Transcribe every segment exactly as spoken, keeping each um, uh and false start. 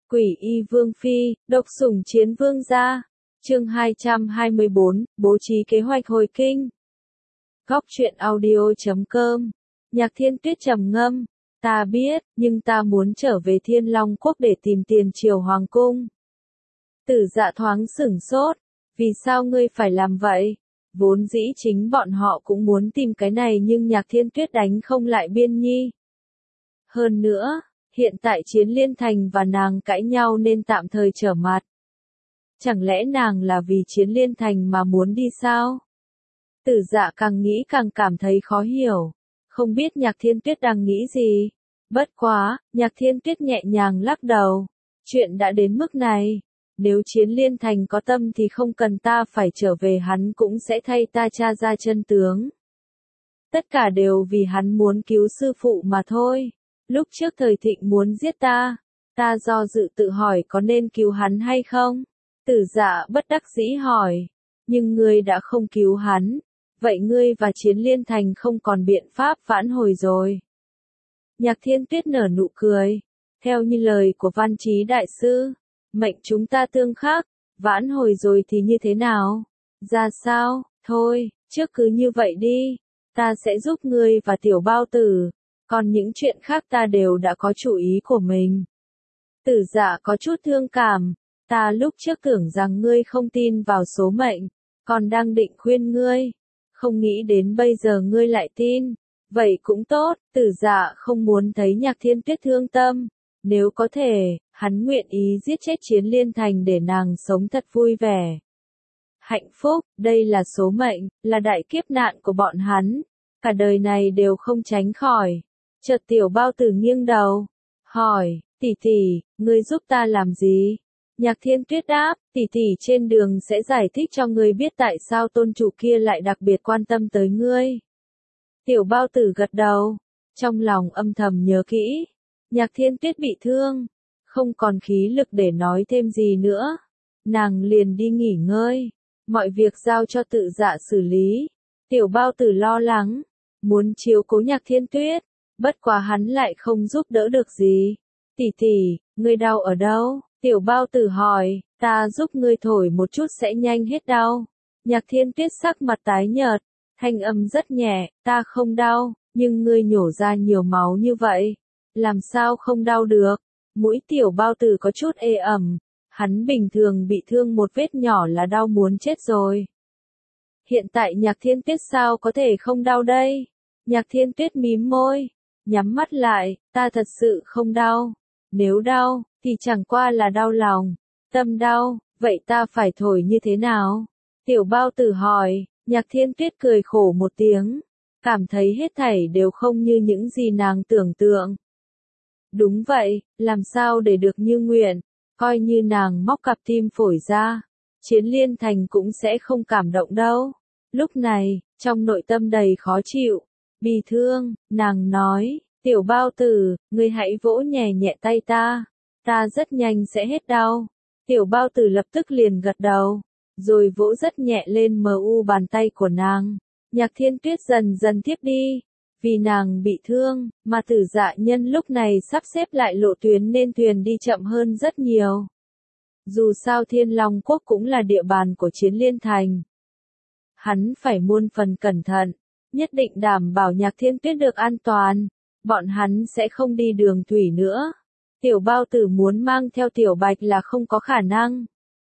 Quỷ y vương phi, độc sủng chiến vương gia. Chương hai trăm hai mươi bốn, bố trí kế hoạch hồi kinh. Góc truyện audio chấm com. Nhạc Thiên Tuyết trầm ngâm, ta biết, nhưng ta muốn trở về Thiên Long Quốc để tìm tiền triều hoàng cung. Tử Dạ thoáng sửng sốt, vì sao ngươi phải làm vậy? Vốn dĩ chính bọn họ cũng muốn tìm cái này nhưng Nhạc Thiên Tuyết đánh không lại Biên Nhi. Hơn nữa, hiện tại Chiến Liên Thành và nàng cãi nhau nên tạm thời trở mặt. Chẳng lẽ nàng là vì Chiến Liên Thành mà muốn đi sao? Tử Dạ càng nghĩ càng cảm thấy khó hiểu, không biết Nhạc Thiên Tuyết đang nghĩ gì. Bất quá, Nhạc Thiên Tuyết nhẹ nhàng lắc đầu, chuyện đã đến mức này, nếu Chiến Liên Thành có tâm thì không cần ta phải trở về, hắn cũng sẽ thay ta tra ra chân tướng. Tất cả đều vì hắn muốn cứu sư phụ mà thôi. Lúc trước Thời Thịnh muốn giết ta, ta do dự tự hỏi có nên cứu hắn hay không? Tử Dạ bất đắc dĩ hỏi, nhưng ngươi đã không cứu hắn, vậy ngươi và Chiến Liên Thành không còn biện pháp vãn hồi rồi. Nhạc Thiên Tuyết nở nụ cười, theo như lời của Văn Chí đại sư, mệnh chúng ta tương khắc, vãn hồi rồi thì như thế nào? Ra sao? Thôi, trước cứ như vậy đi, ta sẽ giúp ngươi và Tiểu Bao Tử, còn những chuyện khác ta đều đã có chủ ý của mình. Tử Dạ có chút thương cảm, ta lúc trước tưởng rằng ngươi không tin vào số mệnh, còn đang định khuyên ngươi, không nghĩ đến bây giờ ngươi lại tin. Vậy cũng tốt, Tử Dạ không muốn thấy Nhạc Thiên Tuyết thương tâm, nếu có thể, hắn nguyện ý giết chết Chiến Liên Thành để nàng sống thật vui vẻ. Hạnh phúc, đây là số mệnh, là đại kiếp nạn của bọn hắn, cả đời này đều không tránh khỏi. Chợt Tiểu Bao Tử nghiêng đầu, hỏi, tỷ tỷ, ngươi giúp ta làm gì? Nhạc Thiên Tuyết đáp, tỷ tỷ trên đường sẽ giải thích cho ngươi biết tại sao tôn chủ kia lại đặc biệt quan tâm tới ngươi. Tiểu Bao Tử gật đầu, trong lòng âm thầm nhớ kỹ. Nhạc Thiên Tuyết bị thương, không còn khí lực để nói thêm gì nữa. Nàng liền đi nghỉ ngơi, mọi việc giao cho Tử Dạ xử lý. Tiểu Bao Tử lo lắng, muốn chiếu cố Nhạc Thiên Tuyết, bất quá hắn lại không giúp đỡ được gì. Tỷ tỷ, ngươi đau ở đâu? Tiểu Bao Tử hỏi, ta giúp ngươi thổi một chút sẽ nhanh hết đau. Nhạc Thiên Tuyết sắc mặt tái nhợt, thanh âm rất nhẹ, ta không đau, nhưng ngươi nhổ ra nhiều máu như vậy, làm sao không đau được? Mũi Tiểu Bao Tử có chút ê ẩm, hắn bình thường bị thương một vết nhỏ là đau muốn chết rồi. Hiện tại Nhạc Thiên Tuyết sao có thể không đau đây? Nhạc Thiên Tuyết mím môi, nhắm mắt lại, ta thật sự không đau. Nếu đau, thì chẳng qua là đau lòng. Tâm đau, vậy ta phải thổi như thế nào? Tiểu Bao Tử hỏi. Nhạc Thiên Tuyết cười khổ một tiếng, cảm thấy hết thảy đều không như những gì nàng tưởng tượng. Đúng vậy, làm sao để được như nguyện, coi như nàng móc cặp tim phổi ra, Chiến Liên Thành cũng sẽ không cảm động đâu. Lúc này, trong nội tâm đầy khó chịu, bi thương, nàng nói, Tiểu Bao Tử, ngươi hãy vỗ nhẹ nhẹ tay ta, ta rất nhanh sẽ hết đau. Tiểu Bao Tử lập tức liền gật đầu, rồi vỗ rất nhẹ lên mờ u bàn tay của nàng. Nhạc Thiên Tuyết dần dần tiếp đi, vì nàng bị thương, mà Tử Dạ nhân lúc này sắp xếp lại lộ tuyến nên thuyền đi chậm hơn rất nhiều. Dù sao Thiên Long Quốc cũng là địa bàn của Chiến Liên Thành. Hắn phải muôn phần cẩn thận, nhất định đảm bảo Nhạc Thiên Tuyết được an toàn, bọn hắn sẽ không đi đường thủy nữa. Tiểu Bao Tử muốn mang theo Tiểu Bạch là không có khả năng.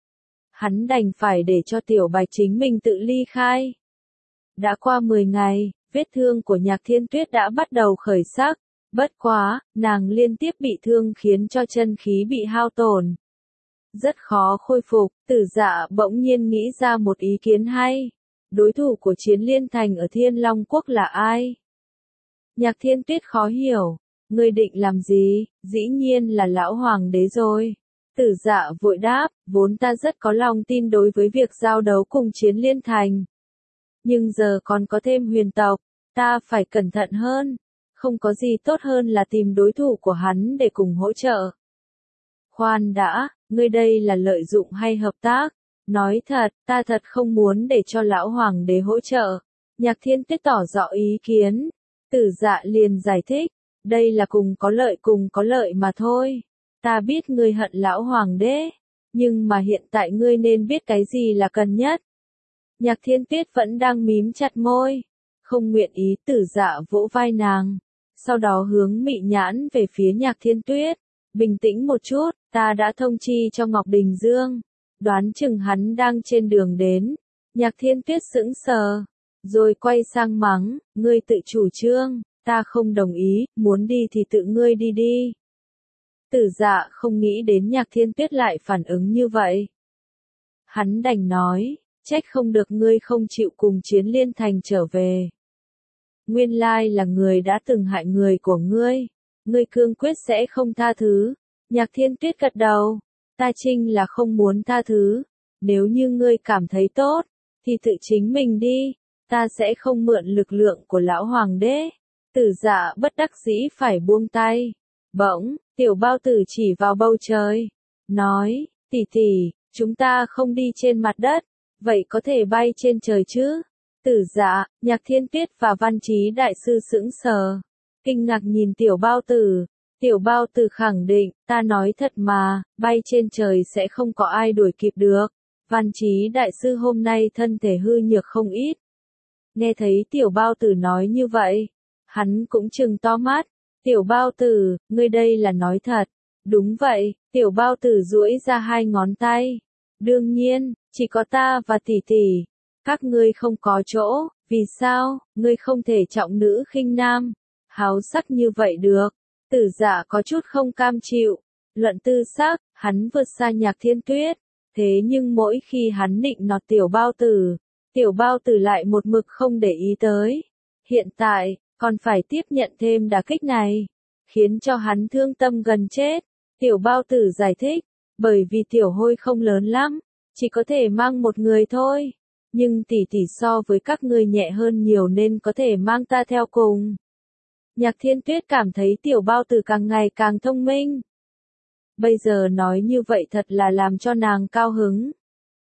Hắn đành phải để cho Tiểu Bạch chính mình tự ly khai. Đã qua mười ngày, vết thương của Nhạc Thiên Tuyết đã bắt đầu khởi sắc, bất quá, nàng liên tiếp bị thương khiến cho chân khí bị hao tổn. Rất khó khôi phục, Tử Dạ bỗng nhiên nghĩ ra một ý kiến hay. Đối thủ của Chiến Liên Thành ở Thiên Long Quốc là ai? Nhạc Thiên Tuyết khó hiểu, ngươi định làm gì? Dĩ nhiên là lão hoàng đế rồi. Tử Dạ vội đáp, vốn ta rất có lòng tin đối với việc giao đấu cùng Chiến Liên Thành. Nhưng giờ còn có thêm Huyền tộc, ta phải cẩn thận hơn. Không có gì tốt hơn là tìm đối thủ của hắn để cùng hỗ trợ. Khoan đã, ngươi đây là lợi dụng hay hợp tác? Nói thật, ta thật không muốn để cho lão hoàng đế hỗ trợ. Nhạc Thiên Tuyết tỏ rõ ý kiến. Tử Dạ liền giải thích, đây là cùng có lợi cùng có lợi mà thôi. Ta biết ngươi hận lão hoàng đế, nhưng mà hiện tại ngươi nên biết cái gì là cần nhất. Nhạc Thiên Tuyết vẫn đang mím chặt môi, không nguyện ý. Tử Dạ vỗ vai nàng, sau đó hướng Mị Nhãn về phía Nhạc Thiên Tuyết, bình tĩnh một chút, ta đã thông chi cho Ngọc Đình Dương, đoán chừng hắn đang trên đường đến. Nhạc Thiên Tuyết sững sờ, rồi quay sang mắng, ngươi tự chủ trương, ta không đồng ý, muốn đi thì tự ngươi đi đi. Tử Dạ không nghĩ đến Nhạc Thiên Tuyết lại phản ứng như vậy. Hắn đành nói, trách không được ngươi không chịu cùng Chiến Liên Thành trở về. Nguyên lai là người đã từng hại người của ngươi, ngươi cương quyết sẽ không tha thứ. Nhạc Thiên Tuyết gật đầu, ta chinh là không muốn tha thứ, nếu như ngươi cảm thấy tốt, thì tự chính mình đi, ta sẽ không mượn lực lượng của lão hoàng đế. Tử Dạ bất đắc dĩ phải buông tay. Bỗng, Tiểu Bao Tử chỉ vào bầu trời, nói, tỷ tỷ, chúng ta không đi trên mặt đất, vậy có thể bay trên trời chứ? Tử Dạ, Nhạc Thiên Tuyết và Văn Chí đại sư sững sờ, kinh ngạc nhìn Tiểu Bao Tử. Tiểu Bao Tử khẳng định, ta nói thật mà, bay trên trời sẽ không có ai đuổi kịp được. Văn Chí đại sư hôm nay thân thể hư nhược không ít. Nghe thấy Tiểu Bao Tử nói như vậy, hắn cũng trừng to mắt. Tiểu Bao Tử, ngươi đây là nói thật. Đúng vậy, Tiểu Bao Tử duỗi ra hai ngón tay. Đương nhiên, chỉ có ta và tỷ tỷ. Các ngươi không có chỗ, vì sao, ngươi không thể trọng nữ khinh nam, háo sắc như vậy được. Tử Dạ có chút không cam chịu. Luận tư sắc, hắn vượt xa Nhạc Thiên Tuyết. Thế nhưng mỗi khi hắn nịnh nọt Tiểu Bao Tử, Tiểu Bao Tử lại một mực không để ý tới. Hiện tại, còn phải tiếp nhận thêm đả kích này, khiến cho hắn thương tâm gần chết. Tiểu Bao Tử giải thích, bởi vì Tiểu Hôi không lớn lắm, chỉ có thể mang một người thôi. Nhưng tỷ tỷ so với các ngươi nhẹ hơn nhiều nên có thể mang ta theo cùng. Nhạc Thiên Tuyết cảm thấy Tiểu Bao Tử càng ngày càng thông minh. Bây giờ nói như vậy thật là làm cho nàng cao hứng.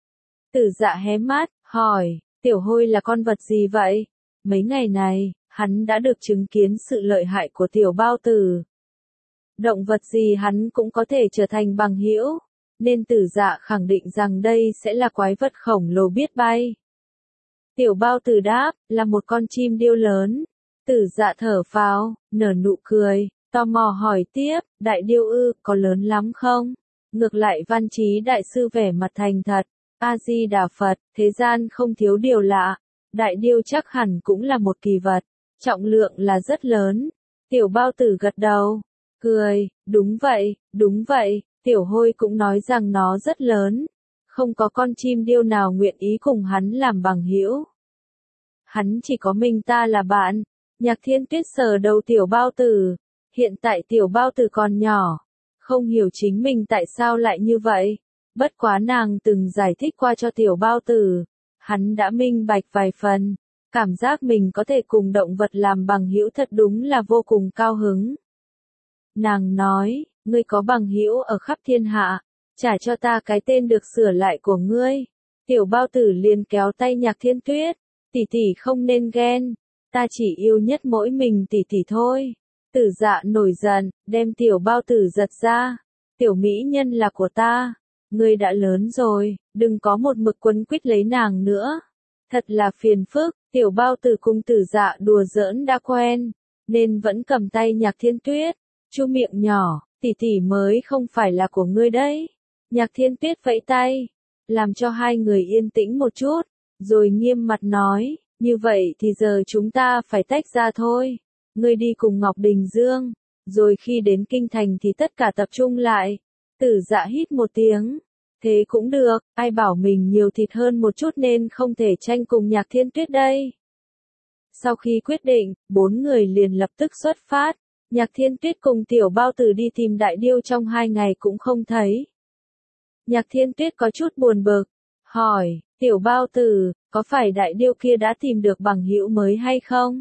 Tử Dạ hé mắt, hỏi, Tiểu Hôi là con vật gì vậy? Mấy ngày này, hắn đã được chứng kiến sự lợi hại của Tiểu Bao Tử. Động vật gì hắn cũng có thể trở thành bằng hữu, nên Tử Dạ khẳng định rằng đây sẽ là quái vật khổng lồ biết bay. Tiểu Bao Tử đáp, là một con chim điêu lớn. Tử Dạ thở phào, nở nụ cười, tò mò hỏi tiếp, đại điêu ư, có lớn lắm không? Ngược lại Văn Chí đại sư vẻ mặt thành thật, A-di-đà Phật, thế gian không thiếu điều lạ. Đại điêu chắc hẳn cũng là một kỳ vật, trọng lượng là rất lớn. Tiểu Bao Tử gật đầu, cười, đúng vậy, đúng vậy, Tiểu Hôi cũng nói rằng nó rất lớn. Không có con chim điêu nào nguyện ý cùng hắn làm bằng hữu. Hắn chỉ có mình ta là bạn. Nhạc Thiên Tuyết sờ đầu Tiểu Bao Tử. Hiện tại Tiểu Bao Tử còn nhỏ, không hiểu chính mình tại sao lại như vậy. Bất quá nàng từng giải thích qua cho Tiểu Bao Tử. Hắn đã minh bạch vài phần. Cảm giác mình có thể cùng động vật làm bằng hữu thật đúng là vô cùng cao hứng. Nàng nói, ngươi có bằng hữu ở khắp thiên hạ, trả cho ta cái tên được sửa lại của ngươi. Tiểu Bao Tử liền kéo tay Nhạc Thiên Tuyết, tỷ tỷ không nên ghen, ta chỉ yêu nhất mỗi mình tỷ tỷ thôi. Tử Dạ nổi giận, đem Tiểu Bao Tử giật ra, tiểu mỹ nhân là của ta, ngươi đã lớn rồi, đừng có một mực quấn quýt lấy nàng nữa. Thật là phiền phức, Tiểu Bao Tử cùng Tử Dạ đùa giỡn đã quen, nên vẫn cầm tay Nhạc Thiên Tuyết, chu miệng nhỏ, tỷ tỷ mới không phải là của ngươi đấy. Nhạc Thiên Tuyết vẫy tay, làm cho hai người yên tĩnh một chút, rồi nghiêm mặt nói, như vậy thì giờ chúng ta phải tách ra thôi. Ngươi đi cùng Ngọc Đình Dương, rồi khi đến kinh thành thì tất cả tập trung lại. Tử Dạ hít một tiếng, thế cũng được, ai bảo mình nhiều thịt hơn một chút nên không thể tranh cùng Nhạc Thiên Tuyết đây. Sau khi quyết định, bốn người liền lập tức xuất phát. Nhạc Thiên Tuyết cùng Tiểu Bao Tử đi tìm đại điêu trong hai ngày cũng không thấy. Nhạc Thiên Tuyết có chút buồn bực, hỏi, Tiểu Bao Tử, có phải đại điêu kia đã tìm được bằng hữu mới hay không?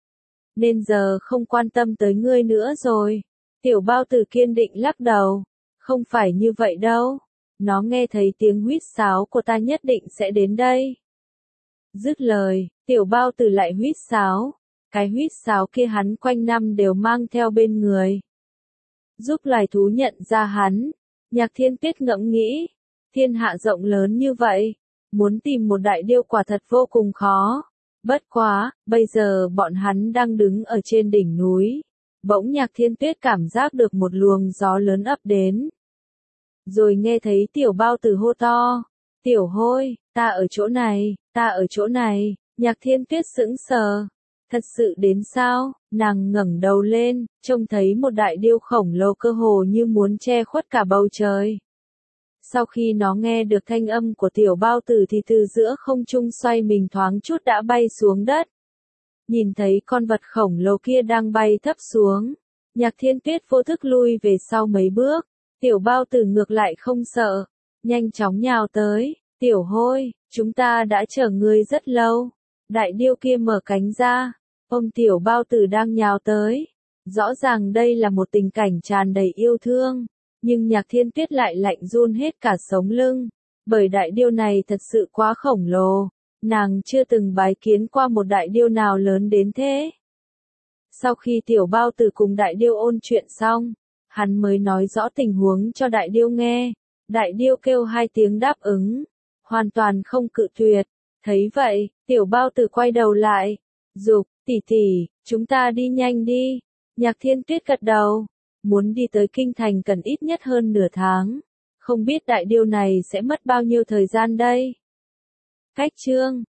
Nên giờ không quan tâm tới ngươi nữa rồi. Tiểu Bao Tử kiên định lắc đầu, không phải như vậy đâu. Nó nghe thấy tiếng huýt sáo của ta nhất định sẽ đến đây. Dứt lời, Tiểu Bao Tử lại huýt sáo. Cái huýt sáo kia hắn quanh năm đều mang theo bên người. giúp loài thú nhận ra hắn. Nhạc Thiên Tuyết ngẫm nghĩ, thiên hạ rộng lớn như vậy, muốn tìm một đại điêu quả thật vô cùng khó. Bất quá, bây giờ bọn hắn đang đứng ở trên đỉnh núi. Bỗng Nhạc Thiên Tuyết cảm giác được một luồng gió lớn ập đến. Rồi nghe thấy tiểu bao tử hô to. Tiểu hôi, ta ở chỗ này, ta ở chỗ này. Nhạc Thiên Tuyết sững sờ. Thật sự đến sao? Nàng ngẩng đầu lên, trông thấy một đại điêu khổng lồ cơ hồ như muốn che khuất cả bầu trời. Sau khi nó nghe được thanh âm của tiểu bao tử thì từ giữa không trung xoay mình thoáng chút đã bay xuống đất. Nhìn thấy con vật khổng lồ kia đang bay thấp xuống. Nhạc Thiên Tuyết vô thức lui về sau mấy bước. Tiểu bao tử ngược lại không sợ. Nhanh chóng nhào tới. Tiểu hôi, chúng ta đã chờ ngươi rất lâu. Đại điêu kia mở cánh ra. Ôm tiểu bao tử đang nhào tới. Rõ ràng đây là một tình cảnh tràn đầy yêu thương. Nhưng Nhạc Thiên Tuyết lại lạnh run hết cả sống lưng. Bởi đại điêu này thật sự quá khổng lồ. Nàng chưa từng bái kiến qua một đại điêu nào lớn đến thế. Sau khi tiểu bao tử cùng đại điêu ôn chuyện xong, hắn mới nói rõ tình huống cho đại điêu nghe. Đại điêu kêu hai tiếng đáp ứng. Hoàn toàn không cự tuyệt. Thấy vậy, tiểu bao tử quay đầu lại. Dục, tỷ tỷ, chúng ta đi nhanh đi. Nhạc Thiên Tuyết gật đầu. Muốn đi tới kinh thành cần ít nhất hơn nửa tháng. Không biết đại điêu này sẽ mất bao nhiêu thời gian đây. Cách chương